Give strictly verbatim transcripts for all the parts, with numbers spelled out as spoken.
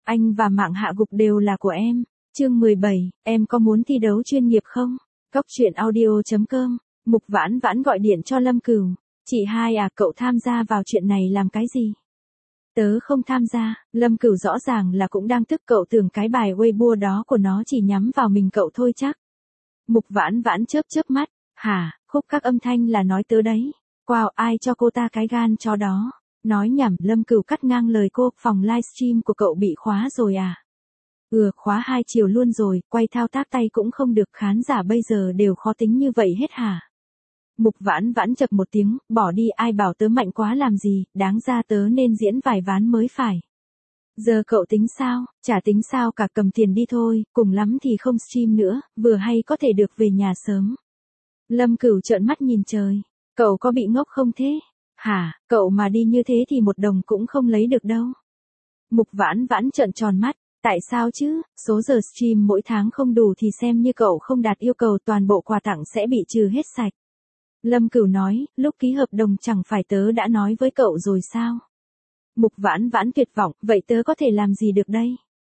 Anh và mạng hạ gục đều là của em. Chương mười bảy, em có muốn thi đấu chuyên nghiệp không? Cóc truyện audio chấm com, Mục Vãn Vãn gọi điện cho Lâm Cửu. Chị hai à, cậu tham gia vào chuyện này làm cái gì? Tớ không tham gia. Lâm Cửu rõ ràng là cũng đang tức, cậu tưởng cái bài Weibo đó của nó chỉ nhắm vào mình cậu thôi chắc. Mục Vãn Vãn chớp chớp mắt. Hả, khúc các âm thanh là nói tớ đấy. Wow, ai cho cô ta cái gan chó đó? Nói nhảm. Lâm Cửu cắt ngang lời cô, phòng livestream của cậu bị khóa rồi à? Ừ, khóa hai chiều luôn rồi, quay thao tác tay cũng không được, khán giả bây giờ đều khó tính như vậy hết hả? Mục Vãn Vãn chập một tiếng, bỏ đi, ai bảo tớ mạnh quá làm gì, đáng ra tớ nên diễn vài ván mới phải. Giờ cậu tính sao? Chả tính sao cả, cầm tiền đi thôi, cùng lắm thì không stream nữa, vừa hay có thể được về nhà sớm. Lâm Cửu trợn mắt nhìn trời, cậu có bị ngốc không thế? Hả, cậu mà đi như thế thì một đồng cũng không lấy được đâu. Mục Vãn Vãn trợn tròn mắt, tại sao chứ, số giờ stream mỗi tháng không đủ thì xem như cậu không đạt yêu cầu, toàn bộ quà tặng sẽ bị trừ hết sạch. Lâm Cửu nói, lúc ký hợp đồng chẳng phải tớ đã nói với cậu rồi sao? Mục Vãn Vãn tuyệt vọng, vậy tớ có thể làm gì được đây?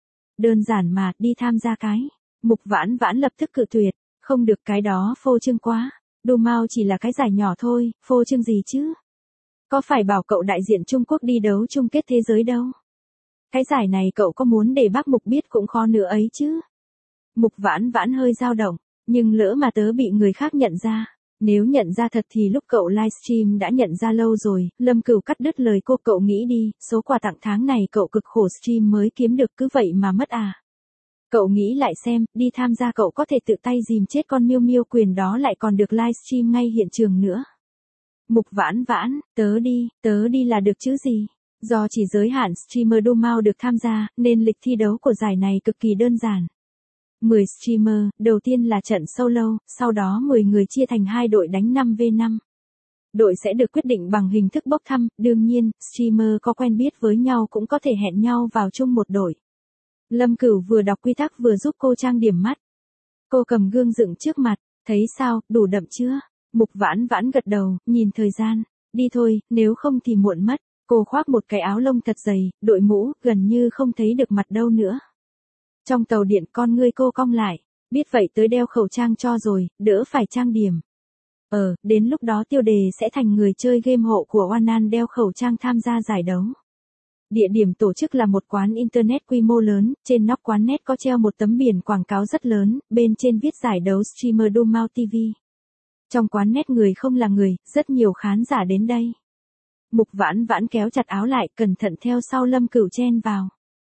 Đơn giản mà, đi tham gia cái. Mục Vãn Vãn lập tức cự tuyệt, không được, cái đó phô trương quá. Domao chỉ là cái giải nhỏ thôi, phô trương gì chứ? Có phải bảo cậu đại diện Trung Quốc đi đấu chung kết thế giới đâu? Cái giải này cậu có muốn để bác Mục biết cũng khó nữa ấy chứ. Mục Vãn Vãn hơi dao động, nhưng lỡ mà tớ bị người khác nhận ra. Nếu nhận ra thật thì lúc cậu livestream đã nhận ra lâu rồi. Lâm Cửu cắt đứt lời cô, cậu nghĩ đi, số quà tặng tháng này cậu cực khổ stream mới kiếm được cứ vậy mà mất à. Cậu nghĩ lại xem, đi tham gia cậu có thể tự tay dìm chết con miêu miêu quyền đó, lại còn được livestream ngay hiện trường nữa. Mục Vãn Vãn, tớ đi, tớ đi là được chứ gì. Do chỉ giới hạn streamer Domao được tham gia, nên lịch thi đấu của giải này cực kỳ đơn giản. mười streamer, đầu tiên là trận solo, sau đó mười người chia thành hai đội đánh năm vs năm. Đội sẽ được quyết định bằng hình thức bốc thăm, đương nhiên, streamer có quen biết với nhau cũng có thể hẹn nhau vào chung một đội. Lâm Cửu vừa đọc quy tắc vừa giúp cô trang điểm mắt. Cô cầm gương dựng trước mặt, thấy sao, đủ đậm chưa? Mục Vãn Vãn gật đầu, nhìn thời gian, đi thôi, nếu không thì muộn mất. Cô khoác một cái áo lông thật dày, đội mũ, gần như không thấy được mặt đâu nữa. Trong tàu điện, con ngươi cô cong lại, biết vậy tới đeo khẩu trang cho rồi, đỡ phải trang điểm. Ờ, đến lúc đó tiêu đề sẽ thành người chơi game hộ của Onan đeo khẩu trang tham gia giải đấu. Địa điểm tổ chức là một quán internet quy mô lớn, trên nóc quán net có treo một tấm biển quảng cáo rất lớn, bên trên viết giải đấu streamer Domao ti vi. Trong quán net người không là người, rất nhiều khán giả đến đây. Mục Vãn Vãn kéo chặt áo lại, cẩn thận theo sau Lâm Cửu chen vào.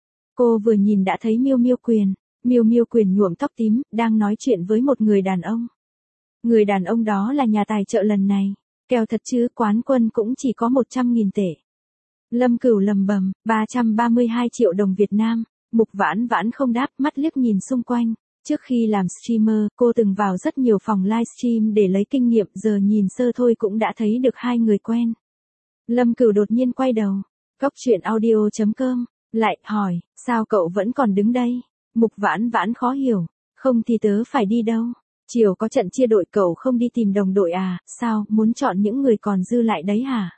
Cô vừa nhìn đã thấy Miêu Miêu Quyền, Miêu Miêu Quyền nhuộm tóc tím, đang nói chuyện với một người đàn ông. Người đàn ông đó là nhà tài trợ lần này, kèo thật chứ, quán quân cũng chỉ có một trăm nghìn tệ. Lâm Cửu lầm bầm, ba trăm ba mươi hai triệu đồng Việt Nam, Mục Vãn Vãn không đáp, mắt liếc nhìn xung quanh. Trước khi làm streamer, cô từng vào rất nhiều phòng livestream để lấy kinh nghiệm, giờ nhìn sơ thôi cũng đã thấy được hai người quen. Lâm Cửu đột nhiên quay đầu, cóc truyện audio chấm com, lại hỏi, sao cậu vẫn còn đứng đây? Mục Vãn Vãn khó hiểu, không thì tớ phải đi đâu? Chiều có trận chia đội, cậu không đi tìm đồng đội à, sao, muốn chọn những người còn dư lại đấy hả?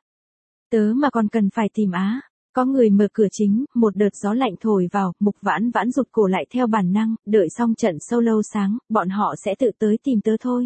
Tớ mà còn cần phải tìm á. Có người mở cửa chính, một đợt gió lạnh thổi vào, Mục Vãn Vãn rụt cổ lại theo bản năng, đợi xong trận solo sáng, bọn họ sẽ tự tới tìm tớ thôi.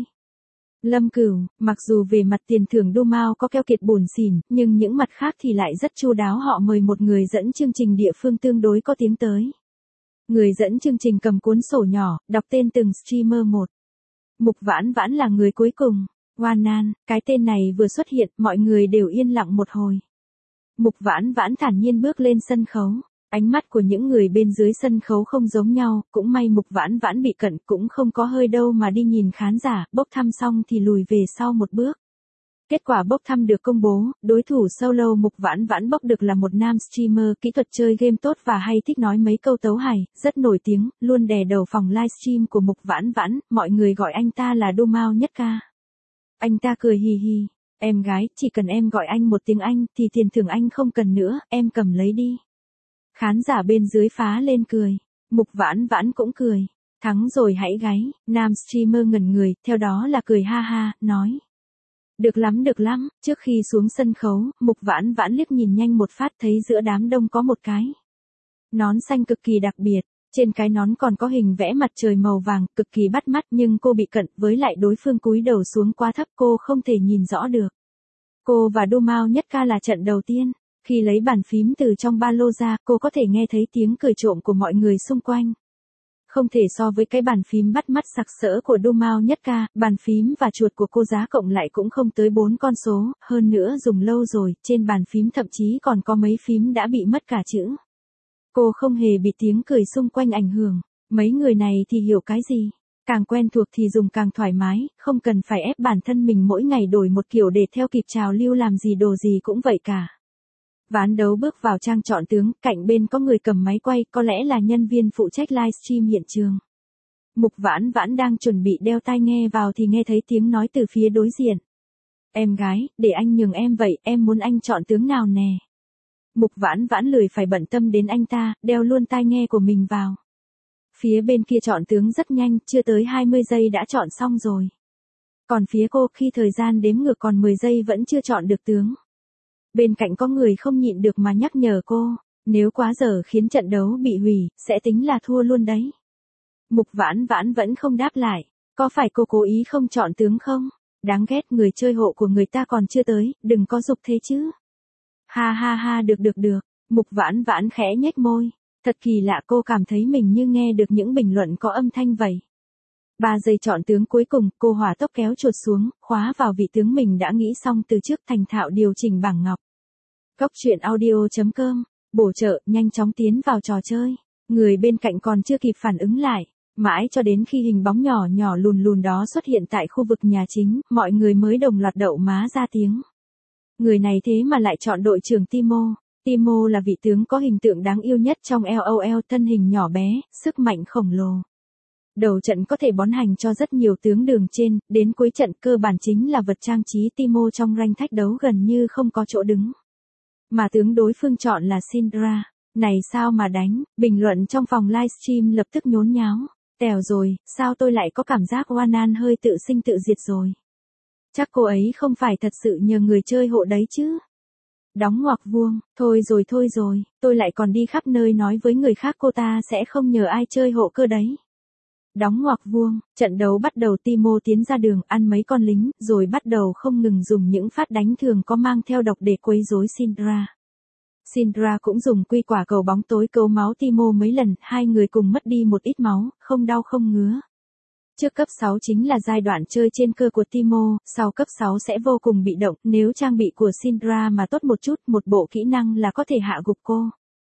Lâm Cửu, mặc dù về mặt tiền thưởng Domao có keo kiệt buồn xỉn, nhưng những mặt khác thì lại rất chu đáo, họ mời một người dẫn chương trình địa phương tương đối có tiếng tới. Người dẫn chương trình cầm cuốn sổ nhỏ, đọc tên từng streamer một. Mục Vãn Vãn là người cuối cùng. Onan, cái tên này vừa xuất hiện, mọi người đều yên lặng một hồi. Mục Vãn Vãn thản nhiên bước lên sân khấu. Ánh mắt của những người bên dưới sân khấu không giống nhau, cũng may Mục Vãn Vãn bị cận, cũng không có hơi đâu mà đi nhìn khán giả, bốc thăm xong thì lùi về sau một bước. Kết quả bốc thăm được công bố, đối thủ solo Mục Vãn Vãn bốc được là một nam streamer, kỹ thuật chơi game tốt và hay thích nói mấy câu tấu hài, rất nổi tiếng, luôn đè đầu phòng livestream của Mục Vãn Vãn, mọi người gọi anh ta là Domao nhất ca. Anh ta cười hì hì, em gái, chỉ cần em gọi anh một tiếng Anh thì tiền thưởng anh không cần nữa, em cầm lấy đi. Khán giả bên dưới phá lên cười, Mục Vãn Vãn cũng cười, thắng rồi hãy gáy, nam streamer ngẩn người, theo đó là cười ha ha, nói. Được lắm được lắm, trước khi xuống sân khấu, Mục Vãn Vãn liếc nhìn nhanh một phát thấy giữa đám đông có một cái. Nón xanh cực kỳ đặc biệt, trên cái nón còn có hình vẽ mặt trời màu vàng, cực kỳ bắt mắt nhưng cô bị cận với lại đối phương cúi đầu xuống quá thấp cô không thể nhìn rõ được. Cô và Đô Mao Nhất Ca là trận đầu tiên, khi lấy bàn phím từ trong ba lô ra cô có thể nghe thấy tiếng cười trộm của mọi người xung quanh. Không thể so với cái bàn phím bắt mắt sặc sỡ của Đô Mao Nhất Ca, bàn phím và chuột của cô giá cộng lại cũng không tới bốn con số, hơn nữa dùng lâu rồi, trên bàn phím thậm chí còn có mấy phím đã bị mất cả chữ. Cô không hề bị tiếng cười xung quanh ảnh hưởng, mấy người này thì hiểu cái gì, càng quen thuộc thì dùng càng thoải mái, không cần phải ép bản thân mình mỗi ngày đổi một kiểu để theo kịp trào lưu làm gì đồ gì cũng vậy cả. Ván đấu bước vào trang chọn tướng, cạnh bên có người cầm máy quay, có lẽ là nhân viên phụ trách livestream hiện trường. Mục Vãn Vãn đang chuẩn bị đeo tai nghe vào thì nghe thấy tiếng nói từ phía đối diện. Em gái, để anh nhường em vậy, em muốn anh chọn tướng nào nè. Mục Vãn Vãn lười phải bận tâm đến anh ta, đeo luôn tai nghe của mình vào. Phía bên kia chọn tướng rất nhanh, chưa tới hai mươi giây đã chọn xong rồi. Còn phía cô khi thời gian đếm ngược còn mười giây vẫn chưa chọn được tướng. Bên cạnh có người không nhịn được mà nhắc nhở cô, nếu quá giờ khiến trận đấu bị hủy, sẽ tính là thua luôn đấy. Mục Vãn Vãn vẫn không đáp lại, có phải cô cố ý không chọn tướng không? Đáng ghét, người chơi hộ của người ta còn chưa tới, đừng có giục thế chứ. Ha ha ha, được được được, Mục Vãn Vãn khẽ nhếch môi, thật kỳ lạ, cô cảm thấy mình như nghe được những bình luận có âm thanh vậy. Ba giây chọn tướng cuối cùng, cô hỏa tốc kéo chuột xuống, khóa vào vị tướng mình đã nghĩ xong từ trước, thành thạo điều chỉnh bảng ngọc. Cốc truyện audio chấm com, bổ trợ, nhanh chóng tiến vào trò chơi. Người bên cạnh còn chưa kịp phản ứng lại, mãi cho đến khi hình bóng nhỏ nhỏ lùn lùn đó xuất hiện tại khu vực nhà chính, mọi người mới đồng loạt đậu má ra tiếng. Người này thế mà lại chọn đội trưởng Timo. Timo là vị tướng có hình tượng đáng yêu nhất trong LOL, thân hình nhỏ bé, sức mạnh khổng lồ. Đầu trận có thể bón hành cho rất nhiều tướng đường trên, đến cuối trận cơ bản chính là vật trang trí. Timo trong rank thách đấu gần như không có chỗ đứng. Mà tướng đối phương chọn là Syndra. Này sao mà đánh, bình luận trong phòng livestream lập tức nhốn nháo. Tèo rồi, sao tôi lại có cảm giác Wanan hơi tự sinh tự diệt rồi. Chắc cô ấy không phải thật sự nhờ người chơi hộ đấy chứ. Đóng ngoặc vuông, thôi rồi thôi rồi, tôi lại còn đi khắp nơi nói với người khác cô ta sẽ không nhờ ai chơi hộ cơ đấy. Đóng ngoặc vuông, trận đấu bắt đầu, Timo tiến ra đường ăn mấy con lính, rồi bắt đầu không ngừng dùng những phát đánh thường có mang theo độc để quấy rối Syndra. Syndra cũng dùng quy quả cầu bóng tối cấu máu Timo mấy lần, hai người cùng mất đi một ít máu, không đau không ngứa. Trước cấp sáu chính là giai đoạn chơi trên cơ của Timo, sau cấp sáu sẽ vô cùng bị động, nếu trang bị của Syndra mà tốt một chút, một bộ kỹ năng là có thể hạ gục cô.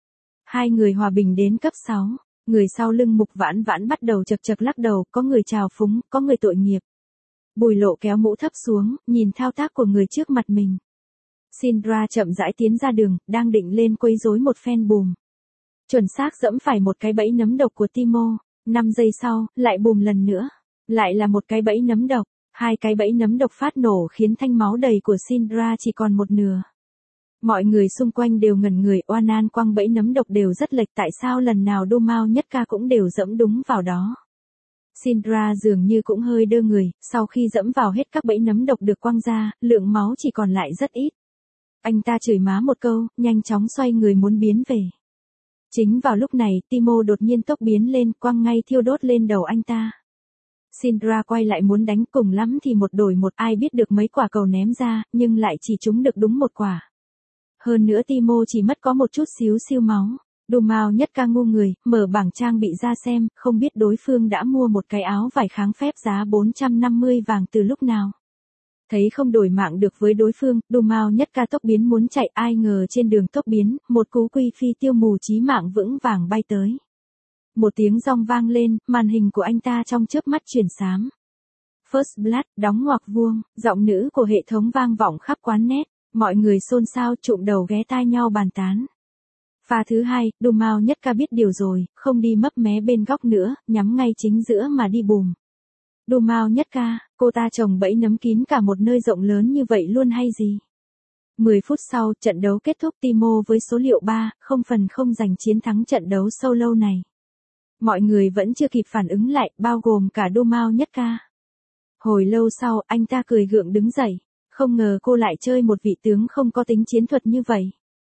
Hai người hòa bình đến cấp sáu. Người sau lưng Mục Vãn Vãn bắt đầu chật chật lắc đầu, có người trào phúng, có người tội nghiệp. Bùi Lộ kéo mũ thấp xuống, nhìn thao tác của người trước mặt mình. Syndra chậm rãi tiến ra đường, đang định lên quấy rối một phen bùm. Chuẩn xác dẫm phải một cái bẫy nấm độc của Timo, năm giây sau, lại bùm lần nữa. Lại là một cái bẫy nấm độc, hai cái bẫy nấm độc phát nổ khiến thanh máu đầy của Syndra chỉ còn một nửa. Mọi người xung quanh đều ngẩn người, Wanan quăng bẫy nấm độc đều rất lệch, tại sao lần nào Đô Mao Nhất Ca cũng đều dẫm đúng vào đó. Syndra dường như cũng hơi đơ người, sau khi dẫm vào hết các bẫy nấm độc được quăng ra, lượng máu chỉ còn lại rất ít. Anh ta chửi má một câu, nhanh chóng xoay người muốn biến về. Chính vào lúc này, Timo đột nhiên tốc biến lên, quăng ngay thiêu đốt lên đầu anh ta. Syndra quay lại muốn đánh, cùng lắm thì một đổi một, ai biết được mấy quả cầu ném ra, nhưng lại chỉ trúng được đúng một quả. Hơn nữa Timo chỉ mất có một chút xíu siêu máu. Đô Mao Nhất Ca ngu người, mở bảng trang bị ra xem, không biết đối phương đã mua một cái áo vải kháng phép giá bốn trăm năm mươi vàng từ lúc nào. Thấy không đổi mạng được với đối phương, Đô Mao Nhất Ca tốc biến muốn chạy, ai ngờ trên đường tốc biến, một cú quy phi tiêu mù chí mạng vững vàng bay tới. Một tiếng rong vang lên, màn hình của anh ta trong chớp mắt chuyển xám. First Blood, đóng ngoặc vuông, giọng nữ của hệ thống vang vọng khắp quán net, mọi người xôn xao trụm đầu ghé tai nhau bàn tán. Pha thứ hai, Đô Mao Nhất Ca biết điều rồi, không đi mấp mé bên góc nữa, nhắm ngay chính giữa mà đi bùm. Đô Mao Nhất Ca, cô ta trồng bẫy nấm kín cả một nơi rộng lớn như vậy luôn hay gì? mười phút sau, trận đấu kết thúc, Timo với số liệu ba không phần không giành chiến thắng trận đấu solo này. Mọi người vẫn chưa kịp phản ứng lại, bao gồm cả Đô Mao Nhất Ca. Hồi lâu sau, anh ta cười gượng đứng dậy, không ngờ cô lại chơi một vị tướng không có tính chiến thuật như vậy.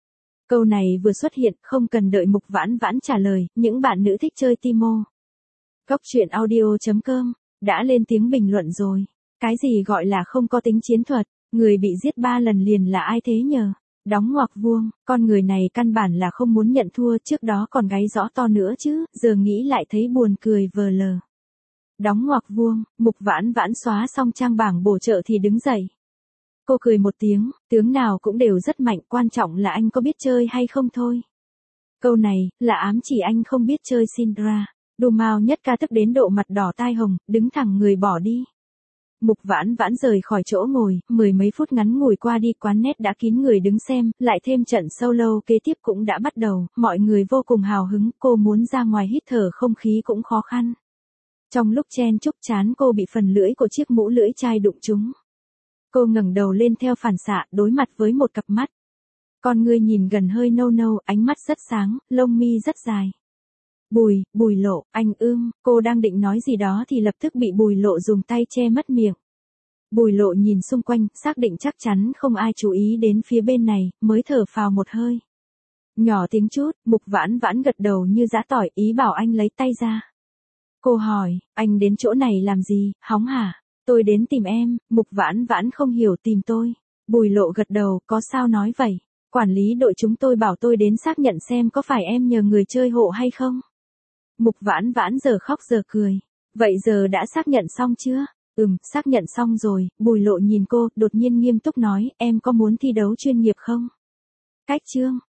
Câu này vừa xuất hiện, không cần đợi Mục Vãn Vãn trả lời, những bạn nữ thích chơi Timo. Cốc truyện audio chấm com đã lên tiếng bình luận rồi. Cái gì gọi là không có tính chiến thuật, người bị giết ba lần liền là ai thế nhờ? Đóng ngoặc vuông, con người này căn bản là không muốn nhận thua, trước đó còn gáy rõ to nữa chứ, giờ nghĩ lại thấy buồn cười vờ lờ. Đóng ngoặc vuông, Mục Vãn Vãn xóa xong trang bảng bổ trợ thì đứng dậy. Cô cười một tiếng, tướng nào cũng đều rất mạnh, quan trọng là anh có biết chơi hay không thôi. Câu này, là ám chỉ anh không biết chơi Syndra. Đù Mao Nhất Ca tức đến độ mặt đỏ tai hồng, đứng thẳng người bỏ đi. Mục Vãn Vãn rời khỏi chỗ ngồi, mười mấy phút ngắn ngủi qua đi, quán net đã kín người đứng xem, lại thêm trận solo kế tiếp cũng đã bắt đầu, mọi người vô cùng hào hứng, cô muốn ra ngoài hít thở không khí cũng khó khăn. Trong lúc chen chúc chán cô bị phần lưỡi của chiếc mũ lưỡi chai đụng trúng. Cô ngẩng đầu lên theo phản xạ, đối mặt với một cặp mắt. Con ngươi nhìn gần hơi nâu nâu, ánh mắt rất sáng, lông mi rất dài. Bùi, Bùi Lộ, anh ưm, cô đang định nói gì đó thì lập tức bị Bùi Lộ dùng tay che mất miệng. Bùi Lộ nhìn xung quanh, xác định chắc chắn không ai chú ý đến phía bên này, mới thở phào một hơi. Nhỏ tiếng chút, Mục Vãn Vãn gật đầu như giã tỏi, ý bảo anh lấy tay ra. Cô hỏi, anh đến chỗ này làm gì, hóng hả? Tôi đến tìm em. Mục Vãn Vãn không hiểu tìm tôi. Bùi Lộ gật đầu, có sao nói vậy? Quản lý đội chúng tôi bảo tôi đến xác nhận xem có phải em nhờ người chơi hộ hay không. Mục Vãn Vãn giờ khóc giờ cười. Vậy giờ đã xác nhận xong chưa? Ừm, xác nhận xong rồi. Bùi Lộ nhìn cô, đột nhiên nghiêm túc nói, em có muốn thi đấu chuyên nghiệp không? Cách chương.